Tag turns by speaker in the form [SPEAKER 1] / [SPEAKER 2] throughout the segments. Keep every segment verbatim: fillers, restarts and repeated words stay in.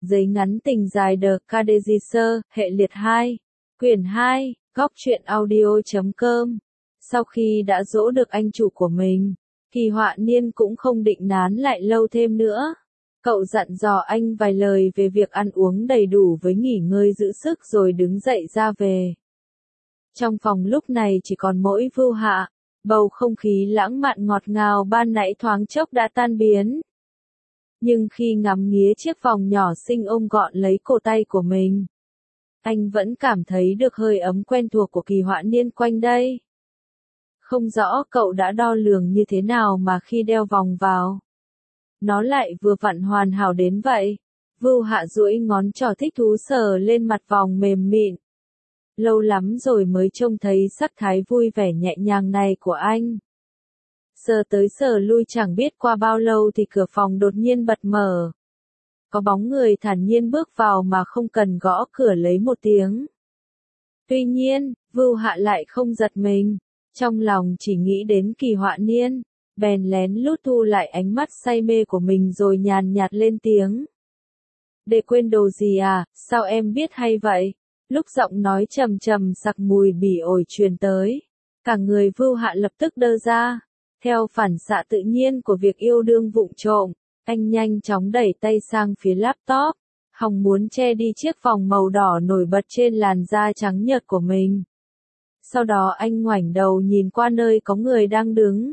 [SPEAKER 1] Giấy ngắn tình dài The Cadegisser, hệ liệt hai, quyển hai, góc truyện audio chấm com. Sau khi đã dỗ được anh chủ của mình, Kỳ Họa Niên cũng không định nán lại lâu thêm nữa. Cậu dặn dò anh vài lời về việc ăn uống đầy đủ với nghỉ ngơi giữ sức rồi đứng dậy ra về. Trong phòng lúc này chỉ còn mỗi Vưu Hạ, bầu không khí lãng mạn ngọt ngào ban nãy thoáng chốc đã tan biến. Nhưng khi ngắm nghía chiếc vòng nhỏ xinh ôm gọn lấy cổ tay của mình, anh vẫn cảm thấy được hơi ấm quen thuộc của Kỳ Họa Niên quanh đây. Không rõ cậu đã đo lường như thế nào mà khi đeo vòng vào, nó lại vừa vặn hoàn hảo đến vậy. Vưu Hạ duỗi ngón trỏ thích thú sờ lên mặt vòng mềm mịn. Lâu lắm rồi mới trông thấy sắc thái vui vẻ nhẹ nhàng này của anh. Sờ tới sờ lui chẳng biết qua bao lâu thì cửa phòng đột nhiên bật mở. Có bóng người thản nhiên bước vào mà không cần gõ cửa lấy một tiếng. Tuy nhiên, Vưu Hạ lại không giật mình, trong lòng chỉ nghĩ đến Kỳ Họa Niên, bèn lén lút thu lại ánh mắt say mê của mình rồi nhàn nhạt lên tiếng. Để quên đồ gì à, sao em biết hay vậy? Lúc giọng nói trầm trầm sặc mùi bỉ ổi truyền tới, cả người Vưu Hạ lập tức đơ ra. Theo phản xạ tự nhiên của việc yêu đương vụng trộm, anh nhanh chóng đẩy tay sang phía laptop, hòng muốn che đi chiếc vòng màu đỏ nổi bật trên làn da trắng nhợt của mình. Sau đó anh ngoảnh đầu nhìn qua nơi có người đang đứng.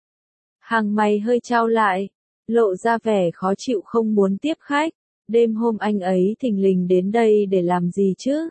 [SPEAKER 1] Hàng mày hơi chau lại, lộ ra vẻ khó chịu không muốn tiếp khách. Đêm hôm anh ấy thình lình đến đây để làm gì chứ?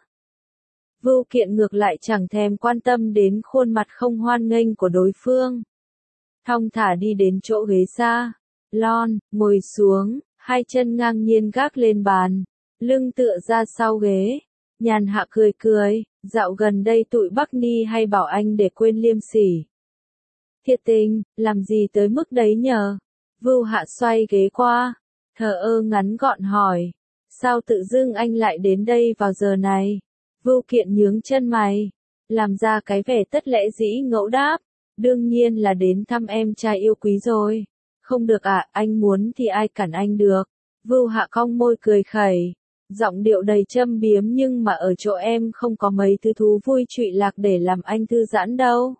[SPEAKER 1] Vưu Kiện ngược lại chẳng thèm quan tâm đến khuôn mặt không hoan nghênh của đối phương. Thong thả đi đến chỗ ghế xa lon, ngồi xuống, hai chân ngang nhiên gác lên bàn, lưng tựa ra sau ghế, nhàn hạ cười cười. Dạo gần đây tụi Bắc Ni hay bảo anh để quên liêm sỉ. Thiệt tình, làm gì tới mức đấy nhờ? Vưu Hạ xoay ghế qua, thờ ơ ngắn gọn hỏi. Sao tự dưng anh lại đến đây vào giờ này? Vưu Kiện nhướng chân mày, làm ra cái vẻ tất lẽ dĩ ngẫu đáp. Đương nhiên là đến thăm em trai yêu quý rồi. Không được ạ, à, anh muốn thì ai cản anh được. Vưu Hạ cong môi cười khẩy, giọng điệu đầy châm biếm, nhưng mà ở chỗ em không có mấy thứ thú vui trụy lạc để làm anh thư giãn đâu.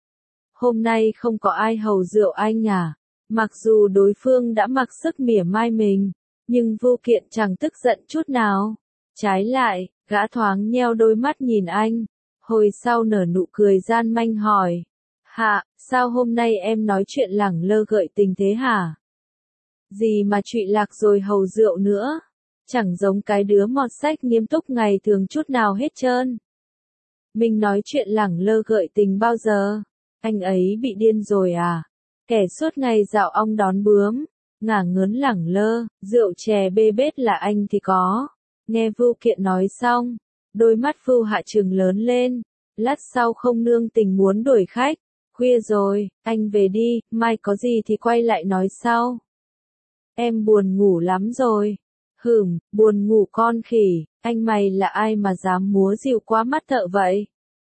[SPEAKER 1] Hôm nay không có ai hầu rượu anh à? Mặc dù đối phương đã mặc sức mỉa mai mình, nhưng Vưu Kiện chẳng tức giận chút nào. Trái lại, gã thoáng nheo đôi mắt nhìn anh, hồi sau nở nụ cười gian manh hỏi. Hạ, sao hôm nay em nói chuyện lẳng lơ gợi tình thế hả? Gì mà trụy lạc rồi hầu rượu nữa? Chẳng giống cái đứa mọt sách nghiêm túc ngày thường chút nào hết trơn. Mình nói chuyện lẳng lơ gợi tình bao giờ? Anh ấy bị điên rồi à? Kẻ suốt ngày dạo ong đón bướm, ngả ngớn lẳng lơ, rượu chè bê bết là anh thì có. Nghe Vưu Kiện nói xong, đôi mắt Vưu Hạ trừng lớn lên, lát sau không nương tình muốn đuổi khách. Khuya rồi, anh về đi, mai có gì thì quay lại nói sau. Em buồn ngủ lắm rồi. Hửm, buồn ngủ con khỉ, anh mày là ai mà dám múa dịu quá mắt thợ vậy?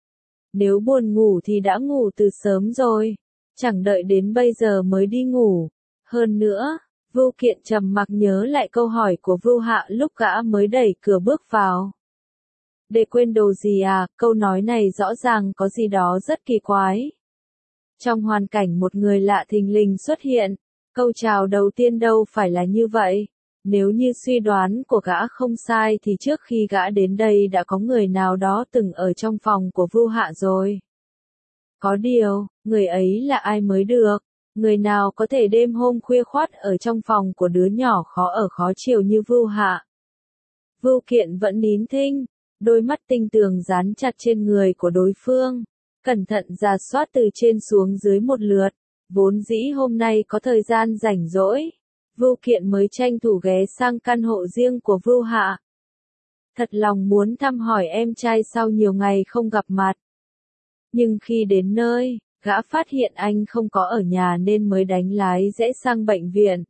[SPEAKER 1] Nếu buồn ngủ thì đã ngủ từ sớm rồi, chẳng đợi đến bây giờ mới đi ngủ. Hơn nữa, Vưu Kiện trầm mặc nhớ lại câu hỏi của Vưu Hạ lúc gã mới đẩy cửa bước vào. Để quên đồ gì à? Câu nói này rõ ràng có gì đó rất kỳ quái. Trong hoàn cảnh một người lạ thình lình xuất hiện, câu chào đầu tiên đâu phải là như vậy. Nếu như suy đoán của gã không sai thì trước khi gã đến đây đã có người nào đó từng ở trong phòng của Vưu Hạ rồi. Có điều, người ấy là ai mới được? Người nào có thể đêm hôm khuya khoắt ở trong phòng của đứa nhỏ khó ở khó chịu như Vưu Hạ? Vưu Kiện vẫn nín thinh, đôi mắt tinh tường dán chặt trên người của đối phương, cẩn thận rà soát từ trên xuống dưới một lượt. Vốn dĩ hôm nay có thời gian rảnh rỗi, Vưu Kiện mới tranh thủ ghé sang căn hộ riêng của Vưu Hạ. Thật lòng muốn thăm hỏi em trai sau nhiều ngày không gặp mặt. Nhưng khi đến nơi, gã phát hiện anh không có ở nhà nên mới đánh lái rẽ sang bệnh viện.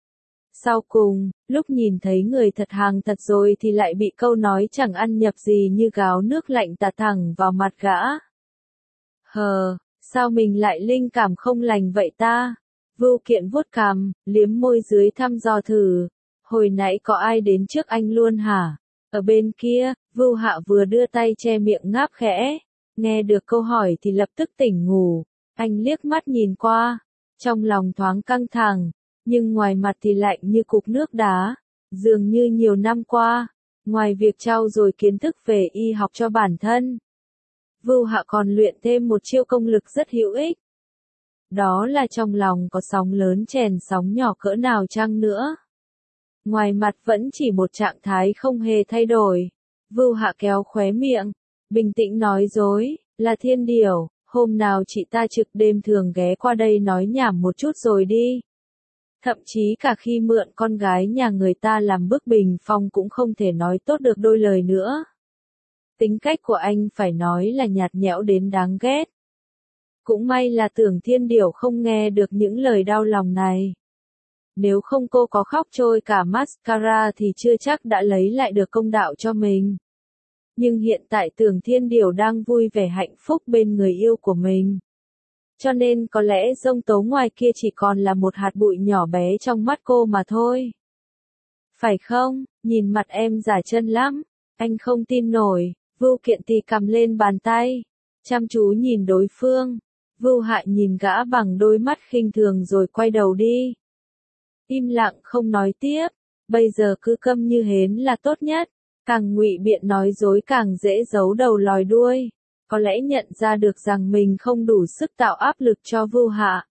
[SPEAKER 1] Sau cùng, lúc nhìn thấy người thật hàng thật rồi thì lại bị câu nói chẳng ăn nhập gì như gáo nước lạnh tạt thẳng vào mặt gã. Hờ, sao mình lại linh cảm không lành vậy ta? Vưu Kiện vuốt cằm, liếm môi dưới thăm dò thử. Hồi nãy có ai đến trước anh luôn hả? Ở bên kia, Vưu Hạ vừa đưa tay che miệng ngáp khẽ. Nghe được câu hỏi thì lập tức tỉnh ngủ. Anh liếc mắt nhìn qua. Trong lòng thoáng căng thẳng. Nhưng ngoài mặt thì lạnh như cục nước đá. Dường như nhiều năm qua. Ngoài việc trau dồi kiến thức về y học cho bản thân. Vưu Hạ còn luyện thêm một chiêu công lực rất hữu ích. Đó là trong lòng có sóng lớn chèn sóng nhỏ cỡ nào chăng nữa. Ngoài mặt vẫn chỉ một trạng thái không hề thay đổi. Vưu Hạ kéo khóe miệng, bình tĩnh nói dối, là Thiên Điểu, hôm nào chị ta trực đêm thường ghé qua đây nói nhảm một chút rồi đi. Thậm chí cả khi mượn con gái nhà người ta làm bức bình phong cũng không thể nói tốt được đôi lời nữa. Tính cách của anh phải nói là nhạt nhẽo đến đáng ghét. Cũng may là Tưởng Thiên Điểu không nghe được những lời đau lòng này. Nếu không cô có khóc trôi cả mascara thì chưa chắc đã lấy lại được công đạo cho mình. Nhưng hiện tại Tưởng Thiên Điểu đang vui vẻ hạnh phúc bên người yêu của mình. Cho nên có lẽ giông tố ngoài kia chỉ còn là một hạt bụi nhỏ bé trong mắt cô mà thôi. Phải không, nhìn mặt em giả chân lắm, anh không tin nổi. Vưu Kiện thì cầm lên bàn tay, chăm chú nhìn đối phương. Vưu Hạ nhìn gã bằng đôi mắt khinh thường rồi quay đầu đi. Im lặng không nói tiếp, bây giờ cứ câm như hến là tốt nhất. Càng ngụy biện nói dối càng dễ giấu đầu lòi đuôi. Có lẽ nhận ra được rằng mình không đủ sức tạo áp lực cho Vưu Hạ.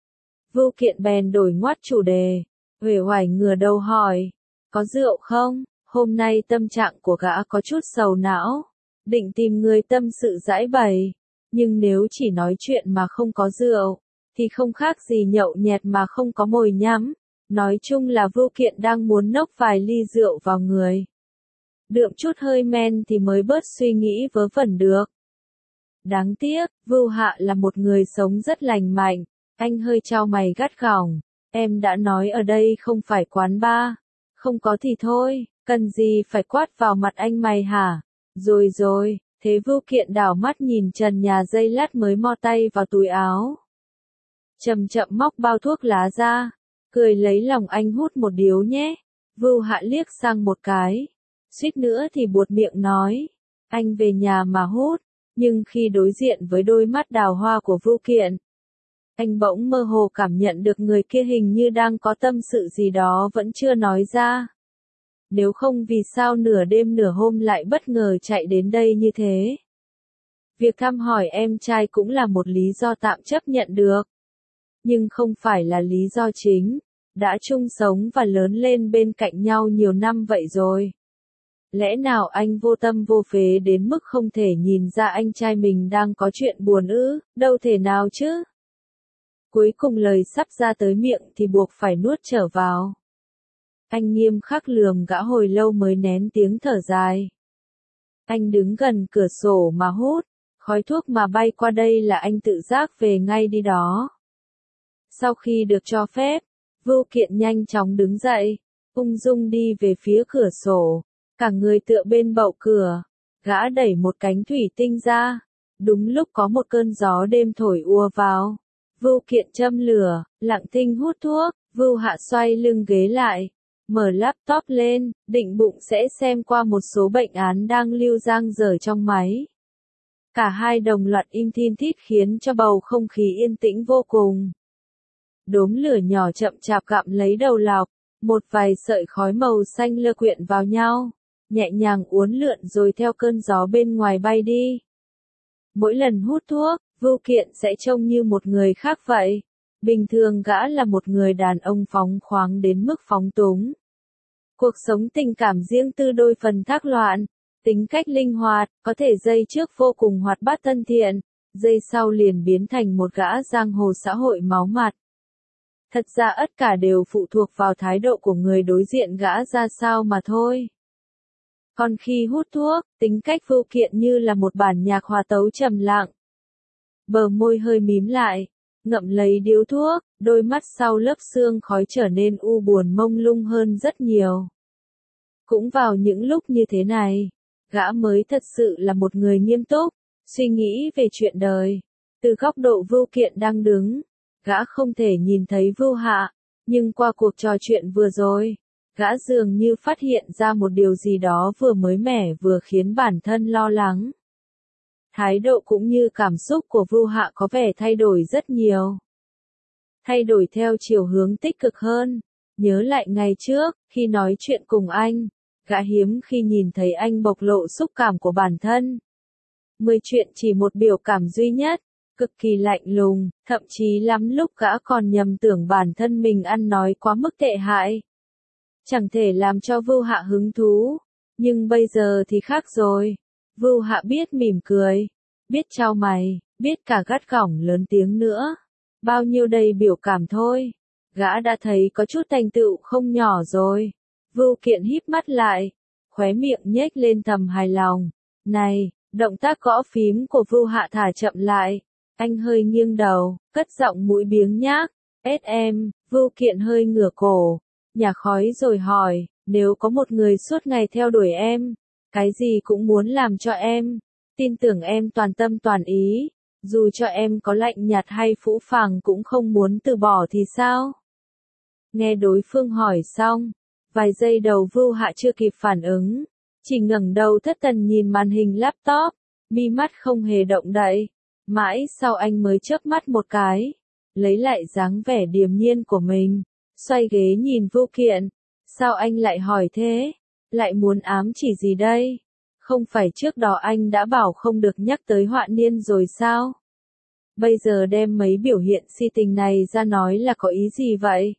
[SPEAKER 1] Vưu Kiện bèn đổi ngoắt chủ đề, uể oải ngửa đầu hỏi, có rượu không? Hôm nay tâm trạng của gã có chút sầu não, định tìm người tâm sự giải bày, nhưng nếu chỉ nói chuyện mà không có rượu, thì không khác gì nhậu nhẹt mà không có mồi nhắm. Nói chung là Vưu Kiện đang muốn nốc vài ly rượu vào người. Đượm chút hơi men thì mới bớt suy nghĩ vớ vẩn được. Đáng tiếc, Vưu Hạ là một người sống rất lành mạnh. Anh hơi chau mày gắt gỏng. Em đã nói ở đây không phải quán bar. Không có thì thôi, cần gì phải quát vào mặt anh mày hả? Rồi rồi, thế Vưu Kiện đảo mắt nhìn trần nhà giây lát mới mò tay vào túi áo. Chậm chậm móc bao thuốc lá ra. Cười lấy lòng anh hút một điếu nhé. Vưu Hạ liếc sang một cái. Suýt nữa thì buột miệng nói. Anh về nhà mà hút. Nhưng khi đối diện với đôi mắt đào hoa của Vưu Kiện, anh bỗng mơ hồ cảm nhận được người kia hình như đang có tâm sự gì đó vẫn chưa nói ra. Nếu không vì sao nửa đêm nửa hôm lại bất ngờ chạy đến đây như thế. Việc thăm hỏi em trai cũng là một lý do tạm chấp nhận được. Nhưng không phải là lý do chính. Đã chung sống và lớn lên bên cạnh nhau nhiều năm vậy rồi. Lẽ nào anh vô tâm vô phế đến mức không thể nhìn ra anh trai mình đang có chuyện buồn ư? Đâu thể nào chứ? Cuối cùng lời sắp ra tới miệng thì buộc phải nuốt trở vào. Anh nghiêm khắc lườm gã hồi lâu mới nén tiếng thở dài. Anh đứng gần cửa sổ mà hút, khói thuốc mà bay qua đây là anh tự giác về ngay đi đó. Sau khi được cho phép, Vưu Kiện nhanh chóng đứng dậy, ung dung đi về phía cửa sổ, cả người tựa bên bậu cửa, gã đẩy một cánh thủy tinh ra, đúng lúc có một cơn gió đêm thổi ùa vào. Vưu Kiện châm lửa, lặng thinh hút thuốc, Vưu Hạ xoay lưng ghế lại, mở laptop lên, định bụng sẽ xem qua một số bệnh án đang lưu dang dở trong máy. Cả hai đồng loạt im thin thít khiến cho bầu không khí yên tĩnh vô cùng. Đốm lửa nhỏ chậm chạp gặm lấy đầu lọc, một vài sợi khói màu xanh lơ quyện vào nhau, nhẹ nhàng uốn lượn rồi theo cơn gió bên ngoài bay đi. Mỗi lần hút thuốc, Vưu Kiện sẽ trông như một người khác vậy. Bình thường gã là một người đàn ông phóng khoáng đến mức phóng túng. Cuộc sống tình cảm riêng tư đôi phần thác loạn, tính cách linh hoạt, có thể giây trước vô cùng hoạt bát thân thiện, giây sau liền biến thành một gã giang hồ xã hội máu mặt. Thật ra tất cả đều phụ thuộc vào thái độ của người đối diện gã ra sao mà thôi. Còn khi hút thuốc, tính cách Vưu Kiện như là một bản nhạc hòa tấu trầm lặng. Bờ môi hơi mím lại, ngậm lấy điếu thuốc, đôi mắt sau lớp sương khói trở nên u buồn mông lung hơn rất nhiều. Cũng vào những lúc như thế này, gã mới thật sự là một người nghiêm túc, suy nghĩ về chuyện đời. Từ góc độ Vưu Kiện đang đứng, gã không thể nhìn thấy Vưu Hạ, nhưng qua cuộc trò chuyện vừa rồi, Gã dường như phát hiện ra một điều gì đó vừa mới mẻ vừa khiến bản thân lo lắng. Thái độ cũng như cảm xúc của Vu Hạ có vẻ thay đổi rất nhiều. Thay đổi theo chiều hướng tích cực hơn. Nhớ lại ngày trước, khi nói chuyện cùng anh, gã hiếm khi nhìn thấy anh bộc lộ xúc cảm của bản thân. Mười chuyện chỉ một biểu cảm duy nhất, cực kỳ lạnh lùng, thậm chí lắm lúc gã còn nhầm tưởng bản thân mình ăn nói quá mức tệ hại. Chẳng thể làm cho Vu Hạ hứng thú, nhưng bây giờ thì khác rồi. Vu Hạ biết mỉm cười, biết chau mày, biết cả gắt gỏng lớn tiếng nữa. Bao nhiêu đầy biểu cảm thôi, gã đã thấy có chút thành tựu không nhỏ rồi. Vu Kiện híp mắt lại, khóe miệng nhếch lên thầm hài lòng. Này, động tác gõ phím của Vu Hạ thả chậm lại. Anh hơi nghiêng đầu, cất giọng mũi biếng nhác. Ết em, Vu Kiện hơi ngửa cổ, nhả khói rồi hỏi, nếu có một người suốt ngày theo đuổi em, cái gì cũng muốn làm cho em, tin tưởng em toàn tâm toàn ý, dù cho em có lạnh nhạt hay phũ phàng cũng không muốn từ bỏ thì sao? Nghe đối phương hỏi xong, vài giây đầu Vu Hạ chưa kịp phản ứng, chỉ ngẩng đầu thất thần nhìn màn hình laptop, mi mắt không hề động đậy. Mãi sau anh mới chớp mắt một cái, lấy lại dáng vẻ điềm nhiên của mình, xoay ghế nhìn Vu Kiện. Sao anh lại hỏi thế? Lại muốn ám chỉ gì đây? Không phải trước đó anh đã bảo không được nhắc tới Họa Niên rồi sao? Bây giờ đem mấy biểu hiện si tình này ra nói là có ý gì vậy?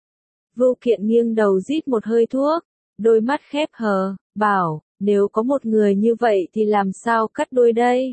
[SPEAKER 1] Vu Kiện nghiêng đầu rít một hơi thuốc, đôi mắt khép hờ, bảo, nếu có một người như vậy thì làm sao cắt đuôi đây?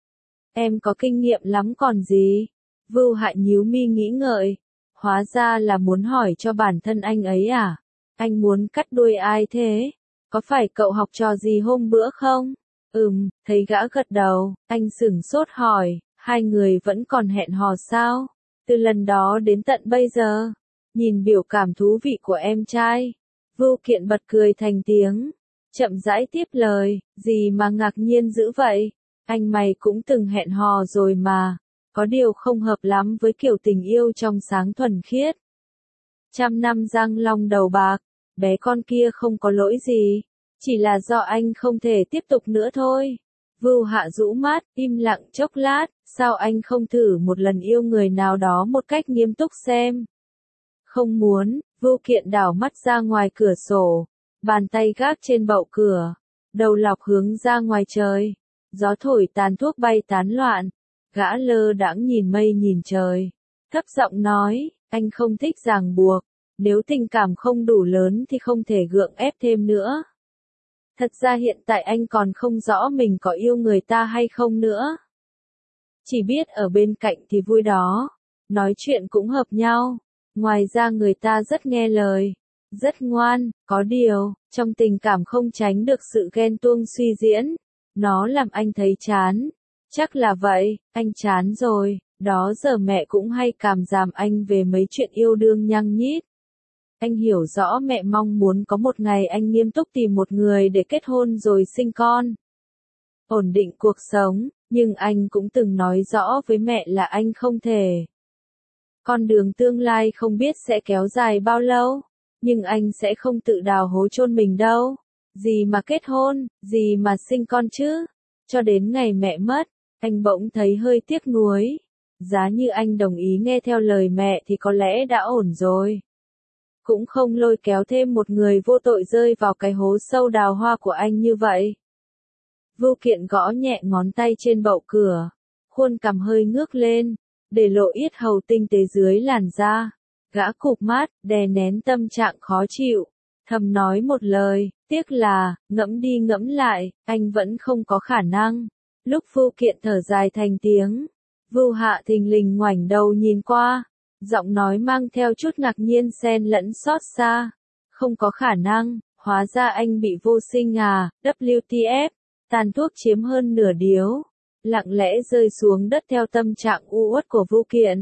[SPEAKER 1] Em có kinh nghiệm lắm còn gì? Vu Hạ nhíu mi nghĩ ngợi, hóa ra là muốn hỏi cho bản thân anh ấy à? Anh muốn cắt đuôi ai thế? Có phải cậu học trò gì hôm bữa không? Ừm, thấy gã gật đầu, anh sửng sốt hỏi, hai người vẫn còn hẹn hò sao? Từ lần đó đến tận bây giờ, nhìn biểu cảm thú vị của em trai, Vu Kiện bật cười thành tiếng, chậm rãi tiếp lời, gì mà ngạc nhiên dữ vậy? Anh mày cũng từng hẹn hò rồi mà, có điều không hợp lắm với kiểu tình yêu trong sáng thuần khiết. Trăm năm răng long đầu bạc, bé con kia không có lỗi gì, chỉ là do anh không thể tiếp tục nữa thôi. Vu Hạ rũ mắt, im lặng chốc lát, sao anh không thử một lần yêu người nào đó một cách nghiêm túc xem? Không muốn, Vu Kiện đảo mắt ra ngoài cửa sổ, bàn tay gác trên bậu cửa, đầu lọc hướng ra ngoài trời. Gió thổi tàn thuốc bay tán loạn, gã lơ đãng nhìn mây nhìn trời, thấp giọng nói, anh không thích ràng buộc, nếu tình cảm không đủ lớn thì không thể gượng ép thêm nữa. Thật ra hiện tại anh còn không rõ mình có yêu người ta hay không nữa. Chỉ biết ở bên cạnh thì vui đó, nói chuyện cũng hợp nhau, ngoài ra người ta rất nghe lời, rất ngoan, có điều, trong tình cảm không tránh được sự ghen tuông suy diễn. Nó làm anh thấy chán. Chắc là vậy, anh chán rồi, đó giờ mẹ cũng hay càm ràm anh về mấy chuyện yêu đương nhăng nhít. Anh hiểu rõ mẹ mong muốn có một ngày anh nghiêm túc tìm một người để kết hôn rồi sinh con. Ổn định cuộc sống, nhưng anh cũng từng nói rõ với mẹ là anh không thể. Con đường tương lai không biết sẽ kéo dài bao lâu, nhưng anh sẽ không tự đào hố chôn mình đâu. Gì mà kết hôn, gì mà sinh con chứ? Cho đến ngày mẹ mất, anh bỗng thấy hơi tiếc nuối. Giá như anh đồng ý nghe theo lời mẹ thì có lẽ đã ổn rồi. Cũng không lôi kéo thêm một người vô tội rơi vào cái hố sâu đào hoa của anh như vậy. Vu Kiện gõ nhẹ ngón tay trên bậu cửa, khuôn cằm hơi ngước lên, để lộ yết hầu tinh tế dưới làn da. Gã cụp mắt, đè nén tâm trạng khó chịu, thầm nói một lời, tiếc là, ngẫm đi ngẫm lại, anh vẫn không có khả năng. Lúc Vu Kiện thở dài thành tiếng, Vu Hạ thình lình ngoảnh đầu nhìn qua, giọng nói mang theo chút ngạc nhiên xen lẫn xót xa. Không có khả năng, hóa ra anh bị vô sinh à, W T F, tàn thuốc chiếm hơn nửa điếu, lặng lẽ rơi xuống đất theo tâm trạng u uất của Vu Kiện.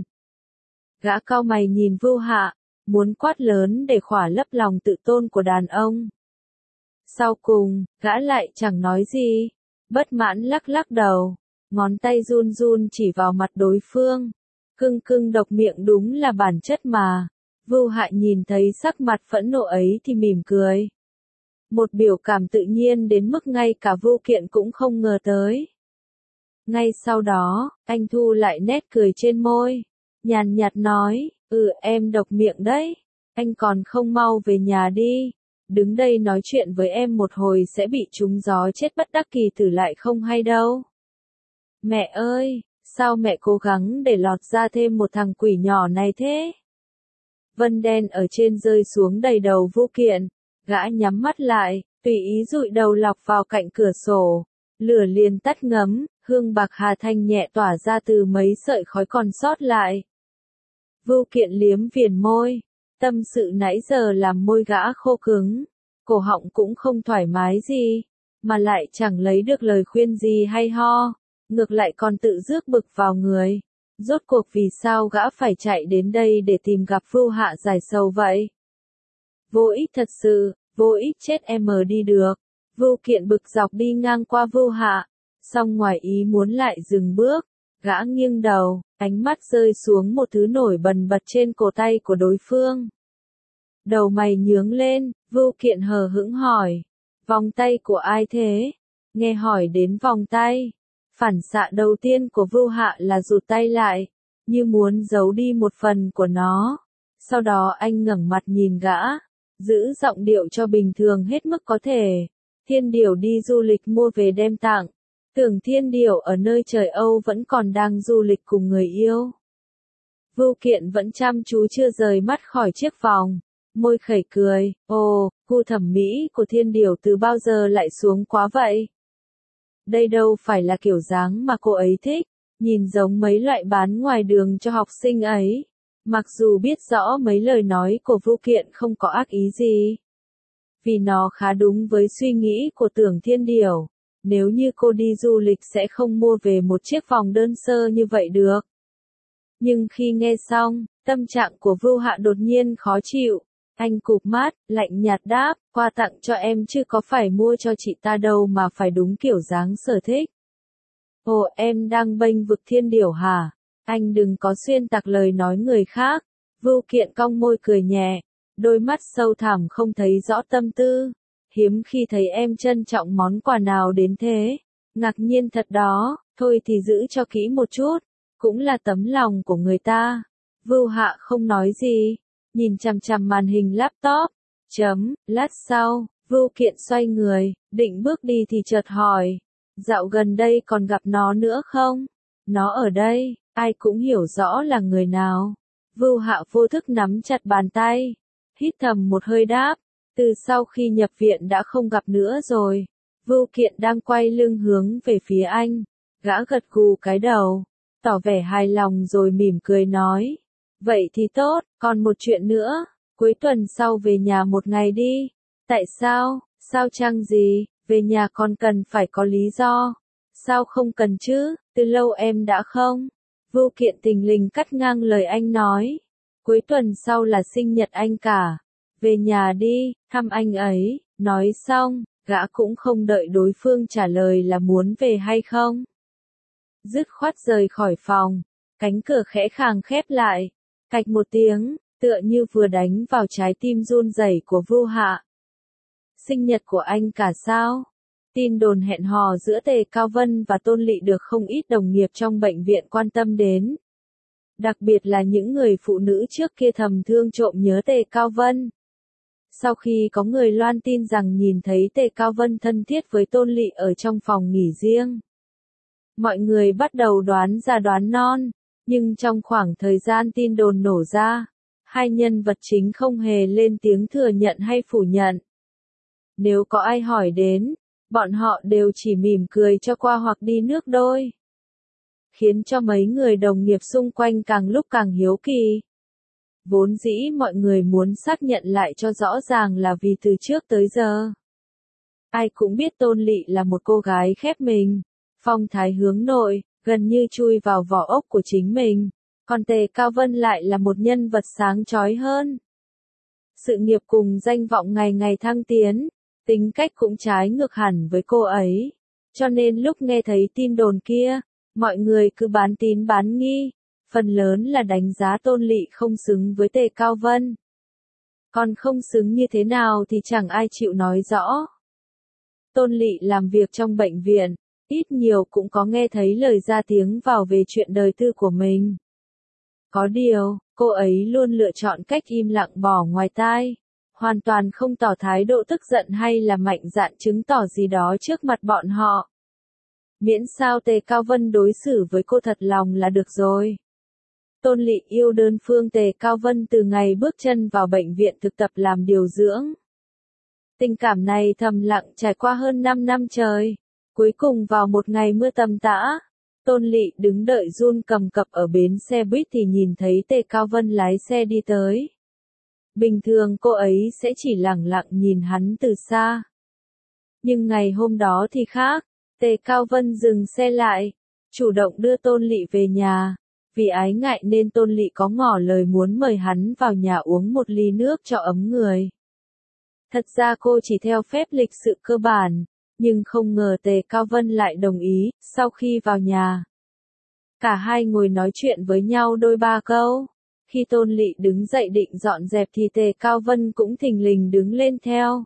[SPEAKER 1] Gã cau mày nhìn Vu Hạ, muốn quát lớn để khỏa lấp lòng tự tôn của đàn ông. Sau cùng, gã lại chẳng nói gì, bất mãn lắc lắc đầu, ngón tay run run chỉ vào mặt đối phương. Cưng cưng độc miệng đúng là bản chất mà. Vưu Hạ nhìn thấy sắc mặt phẫn nộ ấy thì mỉm cười. Một biểu cảm tự nhiên đến mức ngay cả Vưu Kiện cũng không ngờ tới. Ngay sau đó, anh thu lại nét cười trên môi, nhàn nhạt nói, ừ em độc miệng đấy, anh còn không mau về nhà đi, đứng đây nói chuyện với em một hồi sẽ bị trúng gió chết bất đắc kỳ tử lại không hay đâu. Mẹ ơi, sao mẹ cố gắng để lọt ra thêm một thằng quỷ nhỏ này thế? Vân đen ở trên rơi xuống đầy đầu Vưu Kiện, gã nhắm mắt lại, tùy ý dụi đầu lọc vào cạnh cửa sổ, lửa liền tắt ngấm, hương bạc hà thanh nhẹ tỏa ra từ mấy sợi khói còn sót lại. Vưu Kiện liếm viền môi, tâm sự nãy giờ làm môi gã khô cứng, cổ họng cũng không thoải mái gì, mà lại chẳng lấy được lời khuyên gì hay ho, ngược lại còn tự rước bực vào người. Rốt cuộc vì sao gã phải chạy đến đây để tìm gặp Vưu Hạ giải sầu vậy? Vô ích thật sự, vô ích chết em mờ đi được. Vưu Kiện bực dọc đi ngang qua Vưu Hạ, song ngoài ý muốn lại dừng bước, gã nghiêng đầu, ánh mắt rơi xuống một thứ nổi bần bật trên cổ tay của đối phương. Đầu mày nhướng lên, Vưu Kiện hờ hững hỏi, vòng tay của ai thế? Nghe hỏi đến vòng tay, phản xạ đầu tiên của Vưu Hạ là rụt tay lại, như muốn giấu đi một phần của nó. Sau đó anh ngẩng mặt nhìn gã, giữ giọng điệu cho bình thường hết mức có thể. Thiên Điểu đi du lịch mua về đem tặng. Tưởng Thiên Điểu ở nơi trời Âu vẫn còn đang du lịch cùng người yêu. Vưu Kiện vẫn chăm chú chưa rời mắt khỏi chiếc vòng, môi khẩy cười, ồ, gu thẩm mỹ của Thiên Điểu từ bao giờ lại xuống quá vậy? Đây đâu phải là kiểu dáng mà cô ấy thích, nhìn giống mấy loại bán ngoài đường cho học sinh ấy. Mặc dù biết rõ mấy lời nói của Vưu Kiện không có ác ý gì, vì nó khá đúng với suy nghĩ của Tưởng Thiên Điểu. Nếu như cô đi du lịch sẽ không mua về một chiếc vòng đơn sơ như vậy được. Nhưng khi nghe xong, tâm trạng của Vưu Hạ đột nhiên khó chịu. Anh cụp mắt, lạnh nhạt đáp, quà tặng cho em chứ có phải mua cho chị ta đâu mà phải đúng kiểu dáng sở thích. Ồ, em đang bênh vực Thiên Điểu hả? Anh đừng có xuyên tạc lời nói người khác. Vưu Kiện cong môi cười nhẹ, đôi mắt sâu thẳm không thấy rõ tâm tư. Hiếm khi thấy em trân trọng món quà nào đến thế. Ngạc nhiên thật đó, thôi thì giữ cho kỹ một chút, cũng là tấm lòng của người ta. Vưu Hạ không nói gì, nhìn chằm chằm màn hình laptop. Chấm, lát sau, Vưu Kiện xoay người, định bước đi thì chợt hỏi, dạo gần đây còn gặp nó nữa không? Nó ở đây, ai cũng hiểu rõ là người nào. Vưu Hạ vô thức nắm chặt bàn tay, hít thầm một hơi đáp, từ sau khi nhập viện đã không gặp nữa rồi. Vưu Kiện đang quay lưng hướng về phía anh, gã gật gù cái đầu, tỏ vẻ hài lòng rồi mỉm cười nói, vậy thì tốt, còn một chuyện nữa, cuối tuần sau về nhà một ngày đi. Tại sao, sao chăng gì, về nhà còn cần phải có lý do. Sao không cần chứ, từ lâu em đã không. Vưu Kiện tình lình cắt ngang lời anh nói, cuối tuần sau là sinh nhật anh cả. Về nhà đi, thăm anh ấy. Nói xong, gã cũng không đợi đối phương trả lời là muốn về hay không. Dứt khoát rời khỏi phòng, cánh cửa khẽ khàng khép lại, cạch một tiếng, tựa như vừa đánh vào trái tim run rẩy của Vưu Hạ. Sinh nhật của anh cả sao? Tin đồn hẹn hò giữa Tề Cao Vân và Tôn Lị được không ít đồng nghiệp trong bệnh viện quan tâm đến. Đặc biệt là những người phụ nữ trước kia thầm thương trộm nhớ Tề Cao Vân. Sau khi có người loan tin rằng nhìn thấy Tề Cao Vân thân thiết với Tôn Lị ở trong phòng nghỉ riêng, mọi người bắt đầu đoán ra đoán non, nhưng trong khoảng thời gian tin đồn nổ ra, hai nhân vật chính không hề lên tiếng thừa nhận hay phủ nhận. Nếu có ai hỏi đến, bọn họ đều chỉ mỉm cười cho qua hoặc đi nước đôi, khiến cho mấy người đồng nghiệp xung quanh càng lúc càng hiếu kỳ. Vốn dĩ mọi người muốn xác nhận lại cho rõ ràng là vì từ trước tới giờ, ai cũng biết Tôn Lị là một cô gái khép mình, phong thái hướng nội, gần như chui vào vỏ ốc của chính mình, còn Tề Cao Vân lại là một nhân vật sáng chói hơn. Sự nghiệp cùng danh vọng ngày ngày thăng tiến, tính cách cũng trái ngược hẳn với cô ấy, cho nên lúc nghe thấy tin đồn kia, mọi người cứ bán tín bán nghi, phần lớn là đánh giá Tôn Lị không xứng với Tề Cao Vân. Còn không xứng như thế nào thì chẳng ai chịu nói rõ. Tôn Lị làm việc trong bệnh viện, ít nhiều cũng có nghe thấy lời ra tiếng vào về chuyện đời tư của mình. Có điều, cô ấy luôn lựa chọn cách im lặng bỏ ngoài tai, hoàn toàn không tỏ thái độ tức giận hay là mạnh dạn chứng tỏ gì đó trước mặt bọn họ. Miễn sao Tề Cao Vân đối xử với cô thật lòng là được rồi. Tôn Lị yêu đơn phương Tề Cao Vân từ ngày bước chân vào bệnh viện thực tập làm điều dưỡng. Tình cảm này thầm lặng trải qua hơn năm năm trời. Cuối cùng vào một ngày mưa tầm tã, Tôn Lị đứng đợi run cầm cập ở bến xe buýt thì nhìn thấy Tề Cao Vân lái xe đi tới. Bình thường cô ấy sẽ chỉ lẳng lặng nhìn hắn từ xa. Nhưng ngày hôm đó thì khác, Tề Cao Vân dừng xe lại, chủ động đưa Tôn Lị về nhà. Vì ái ngại nên Tôn Lị có ngỏ lời muốn mời hắn vào nhà uống một ly nước cho ấm người. Thật ra cô chỉ theo phép lịch sự cơ bản, nhưng không ngờ Tề Cao Vân lại đồng ý. Sau khi vào nhà, cả hai ngồi nói chuyện với nhau đôi ba câu. Khi Tôn Lị đứng dậy định dọn dẹp thì Tề Cao Vân cũng thình lình đứng lên theo.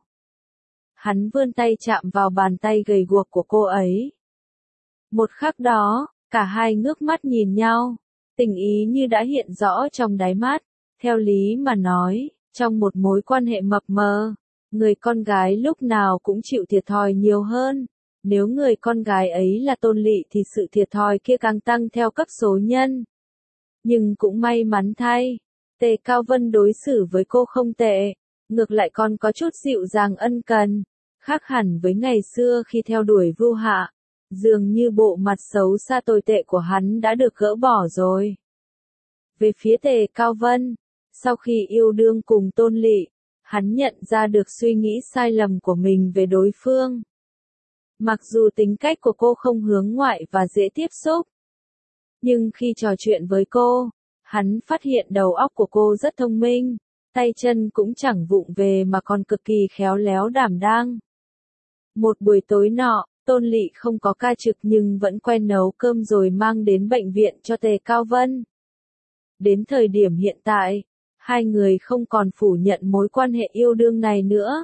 [SPEAKER 1] Hắn vươn tay chạm vào bàn tay gầy guộc của cô ấy. Một khắc đó, cả hai ngước mắt nhìn nhau, tình ý như đã hiện rõ trong đáy mắt. Theo lý mà nói, trong một mối quan hệ mập mờ, người con gái lúc nào cũng chịu thiệt thòi nhiều hơn. Nếu người con gái ấy là Tôn Lị thì sự thiệt thòi kia càng tăng theo cấp số nhân. Nhưng cũng may mắn thay, Tề Cao Vân đối xử với cô không tệ, ngược lại còn có chút dịu dàng ân cần, khác hẳn với ngày xưa khi theo đuổi Vu Hạ. Dường như bộ mặt xấu xa tồi tệ của hắn đã được gỡ bỏ rồi. Về phía Tề Cao Vân, sau khi yêu đương cùng Tôn Lị, hắn nhận ra được suy nghĩ sai lầm của mình về đối phương. Mặc dù tính cách của cô không hướng ngoại và dễ tiếp xúc, nhưng khi trò chuyện với cô, hắn phát hiện đầu óc của cô rất thông minh, tay chân cũng chẳng vụng về mà còn cực kỳ khéo léo đảm đang. Một buổi tối nọ, Tôn Lị không có ca trực nhưng vẫn quen nấu cơm rồi mang đến bệnh viện cho Tề Cao Vân. Đến thời điểm hiện tại, hai người không còn phủ nhận mối quan hệ yêu đương này nữa.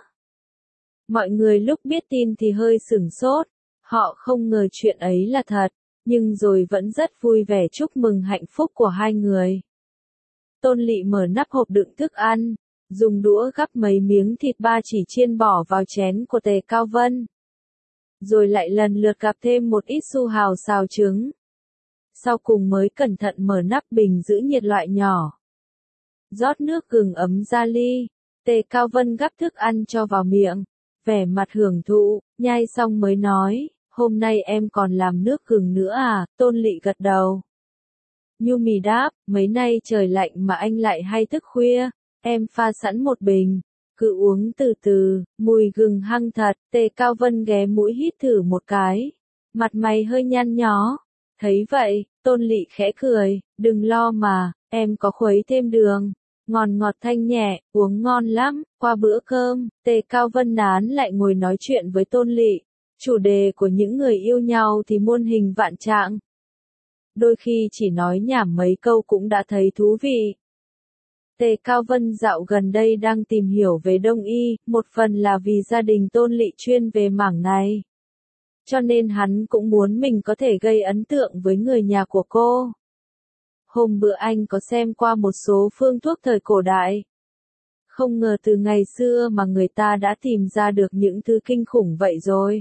[SPEAKER 1] Mọi người lúc biết tin thì hơi sửng sốt, họ không ngờ chuyện ấy là thật, nhưng rồi vẫn rất vui vẻ chúc mừng hạnh phúc của hai người. Tôn Lị mở nắp hộp đựng thức ăn, dùng đũa gắp mấy miếng thịt ba chỉ chiên bỏ vào chén của Tề Cao Vân. Rồi lại lần lượt gắp thêm một ít su hào xào trứng. Sau cùng mới cẩn thận mở nắp bình giữ nhiệt loại nhỏ. Rót nước gừng ấm ra ly, Tề Cao Vân gắp thức ăn cho vào miệng, vẻ mặt hưởng thụ, nhai xong mới nói, hôm nay em còn làm nước gừng nữa à? Tôn Lị gật đầu. Nhu Mì đáp, mấy nay trời lạnh mà anh lại hay thức khuya, em pha sẵn một bình, cứ uống từ từ, mùi gừng hăng thật. Tề Cao Vân ghé mũi hít thử một cái, mặt mày hơi nhăn nhó. Thấy vậy, Tôn Lị khẽ cười, đừng lo mà, em có khuấy thêm đường, ngọt ngọt thanh nhẹ, uống ngon lắm. Qua bữa cơm, Tề Cao Vân nán lại ngồi nói chuyện với Tôn Lị. Chủ đề của những người yêu nhau thì muôn hình vạn trạng. Đôi khi chỉ nói nhảm mấy câu cũng đã thấy thú vị. Tề Cao Vân dạo gần đây đang tìm hiểu về Đông y, một phần là vì gia đình Tôn Lị chuyên về mảng này. Cho nên hắn cũng muốn mình có thể gây ấn tượng với người nhà của cô. Hôm bữa anh có xem qua một số phương thuốc thời cổ đại. Không ngờ từ ngày xưa mà người ta đã tìm ra được những thứ kinh khủng vậy rồi.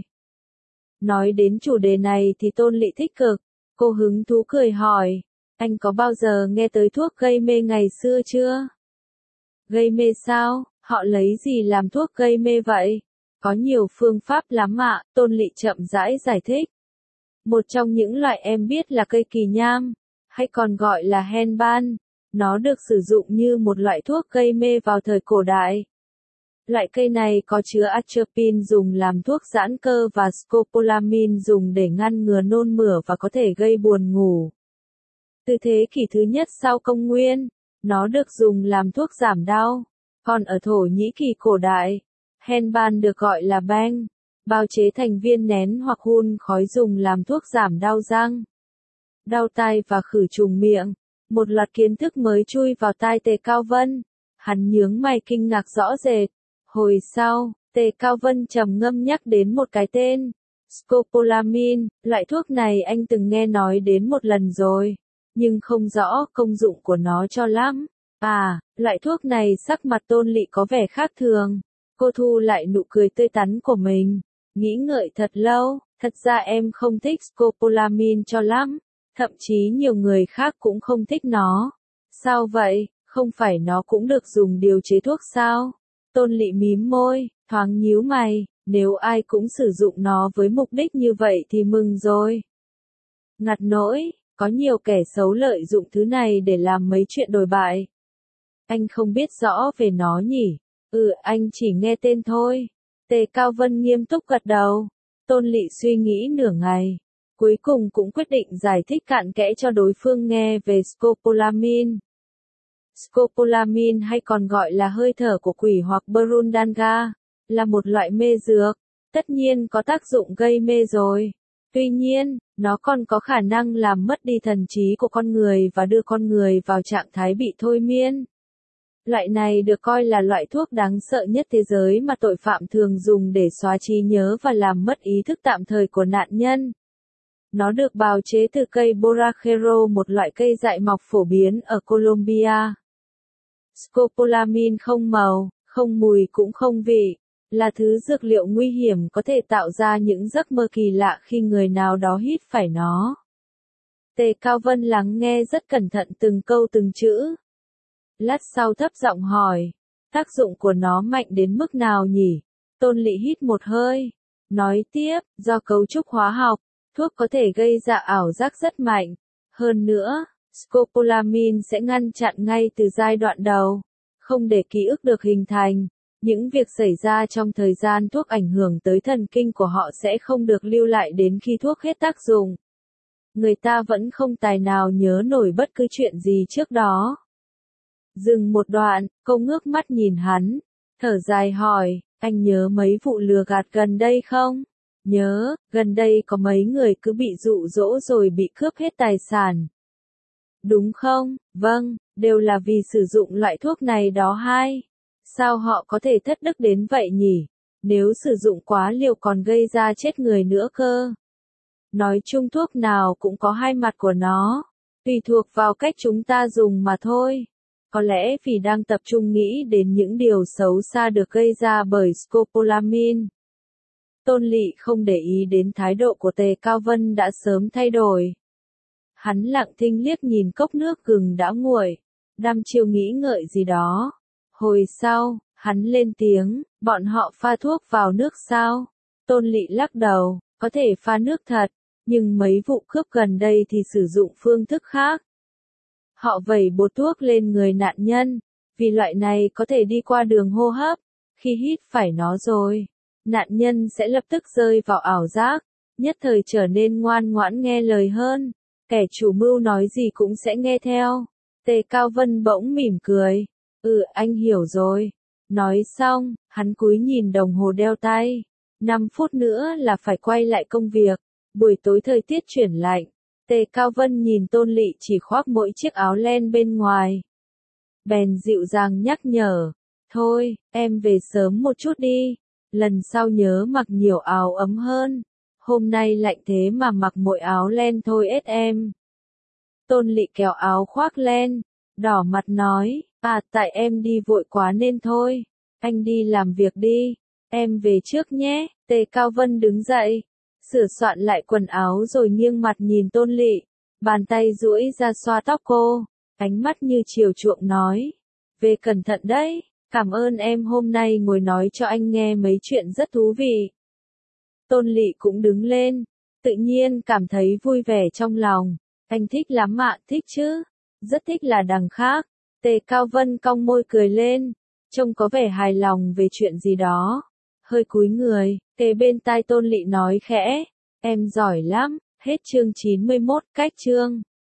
[SPEAKER 1] Nói đến chủ đề này thì Tôn Lị tích cực, cô hứng thú cười hỏi, anh có bao giờ nghe tới thuốc gây mê ngày xưa chưa? Gây mê sao? Họ lấy gì làm thuốc gây mê vậy? Có nhiều phương pháp lắm ạ, Tôn Lị chậm rãi giải thích. Một trong những loại em biết là cây kỳ nham, hay còn gọi là hen ban. Nó được sử dụng như một loại thuốc gây mê vào thời cổ đại. Loại cây này có chứa atropine dùng làm thuốc giãn cơ và scopolamine dùng để ngăn ngừa nôn mửa và có thể gây buồn ngủ. Từ thế kỷ thứ nhất sau công nguyên, nó được dùng làm thuốc giảm đau. Còn ở Thổ Nhĩ Kỳ cổ đại, hen ban được gọi là bang, bào chế thành viên nén hoặc hun khói dùng làm thuốc giảm đau răng, đau tai và khử trùng miệng. Một loạt kiến thức mới chui vào tai Tề Cao Vân. Hắn nhướng mày kinh ngạc rõ rệt. Hồi sau, Tề Cao Vân trầm ngâm nhắc đến một cái tên. Scopolamine, loại thuốc này anh từng nghe nói đến một lần rồi, nhưng không rõ công dụng của nó cho lắm. À, loại thuốc này sắc mặt Tôn Lị có vẻ khác thường. Cô thu lại nụ cười tươi tắn của mình, nghĩ ngợi thật lâu, thật ra em không thích scopolamine cho lắm, thậm chí nhiều người khác cũng không thích nó. Sao vậy, không phải nó cũng được dùng điều chế thuốc sao? Tôn Lị mím môi, thoáng nhíu mày, nếu ai cũng sử dụng nó với mục đích như vậy thì mừng rồi. Ngặt nỗi, có nhiều kẻ xấu lợi dụng thứ này để làm mấy chuyện đồi bại. Anh không biết rõ về nó nhỉ? Ừ, anh chỉ nghe tên thôi. Tề Cao Vân nghiêm túc gật đầu. Tôn Lị suy nghĩ nửa ngày, cuối cùng cũng quyết định giải thích cặn kẽ cho đối phương nghe về scopolamine. Scopolamine hay còn gọi là hơi thở của quỷ hoặc Burundanga, là một loại mê dược, tất nhiên có tác dụng gây mê rồi. Tuy nhiên, nó còn có khả năng làm mất đi thần trí của con người và đưa con người vào trạng thái bị thôi miên. Loại này được coi là loại thuốc đáng sợ nhất thế giới mà tội phạm thường dùng để xóa trí nhớ và làm mất ý thức tạm thời của nạn nhân. Nó được bào chế từ cây borrachero, một loại cây dại mọc phổ biến ở Colombia. Scopolamine không màu, không mùi cũng không vị, là thứ dược liệu nguy hiểm có thể tạo ra những giấc mơ kỳ lạ khi người nào đó hít phải nó. Tề Cao Vân lắng nghe rất cẩn thận từng câu từng chữ. Lát sau thấp giọng hỏi, tác dụng của nó mạnh đến mức nào nhỉ? Tôn Lị hít một hơi, nói tiếp, do cấu trúc hóa học, thuốc có thể gây ra ảo giác rất mạnh. Hơn nữa, scopolamine sẽ ngăn chặn ngay từ giai đoạn đầu, không để ký ức được hình thành. Những việc xảy ra trong thời gian thuốc ảnh hưởng tới thần kinh của họ sẽ không được lưu lại đến khi thuốc hết tác dụng. Người ta vẫn không tài nào nhớ nổi bất cứ chuyện gì trước đó. Dừng một đoạn, cô ngước mắt nhìn hắn, thở dài hỏi, anh nhớ mấy vụ lừa gạt gần đây không? Nhớ, gần đây có mấy người cứ bị dụ dỗ rồi bị cướp hết tài sản. Đúng không? Vâng, đều là vì sử dụng loại thuốc này đó hai. Sao họ có thể thất đức đến vậy nhỉ? Nếu sử dụng quá liều còn gây ra chết người nữa cơ. Nói chung thuốc nào cũng có hai mặt của nó, tùy thuộc vào cách chúng ta dùng mà thôi. Có lẽ vì đang tập trung nghĩ đến những điều xấu xa được gây ra bởi scopolamine. Tôn Lị không để ý đến thái độ của Tề Cao Vân đã sớm thay đổi. Hắn lặng thinh liếc nhìn cốc nước gừng đã nguội, đăm chiêu nghĩ ngợi gì đó. Hồi sau, hắn lên tiếng, bọn họ pha thuốc vào nước sao? Tôn Lị lắc đầu, có thể pha nước thật, nhưng mấy vụ cướp gần đây thì sử dụng phương thức khác. Họ vẩy bột thuốc lên người nạn nhân, vì loại này có thể đi qua đường hô hấp. Khi hít phải nó rồi, nạn nhân sẽ lập tức rơi vào ảo giác, nhất thời trở nên ngoan ngoãn nghe lời hơn. Kẻ chủ mưu nói gì cũng sẽ nghe theo. Tề Cao Vân bỗng mỉm cười. Ừ, anh hiểu rồi. Nói xong, hắn cúi nhìn đồng hồ đeo tay. năm phút nữa là phải quay lại công việc. Buổi tối thời tiết chuyển lạnh. Tề Cao Vân nhìn Tôn Lị chỉ khoác mỗi chiếc áo len bên ngoài. Bèn dịu dàng nhắc nhở. Thôi, em về sớm một chút đi. Lần sau nhớ mặc nhiều áo ấm hơn. Hôm nay lạnh thế mà mặc mỗi áo len thôi ết em. Tôn Lị kéo áo khoác len, đỏ mặt nói, à tại em đi vội quá nên thôi. Anh đi làm việc đi. Em về trước nhé. Tề Cao Vân đứng dậy, sửa soạn lại quần áo rồi nghiêng mặt nhìn Tôn Lị. Bàn tay duỗi ra xoa tóc cô. Ánh mắt như chiều chuộng nói. Về cẩn thận đấy. Cảm ơn em hôm nay ngồi nói cho anh nghe mấy chuyện rất thú vị. Tôn Lị cũng đứng lên, tự nhiên cảm thấy vui vẻ trong lòng. Anh thích lắm ạ, thích chứ? Rất thích là đằng khác. Tề Cao Vân cong môi cười lên, trông có vẻ hài lòng về chuyện gì đó. Hơi cúi người, kề bên tai Tôn Lị nói khẽ, em giỏi lắm. Hết chương chín mươi mốt, cách chương.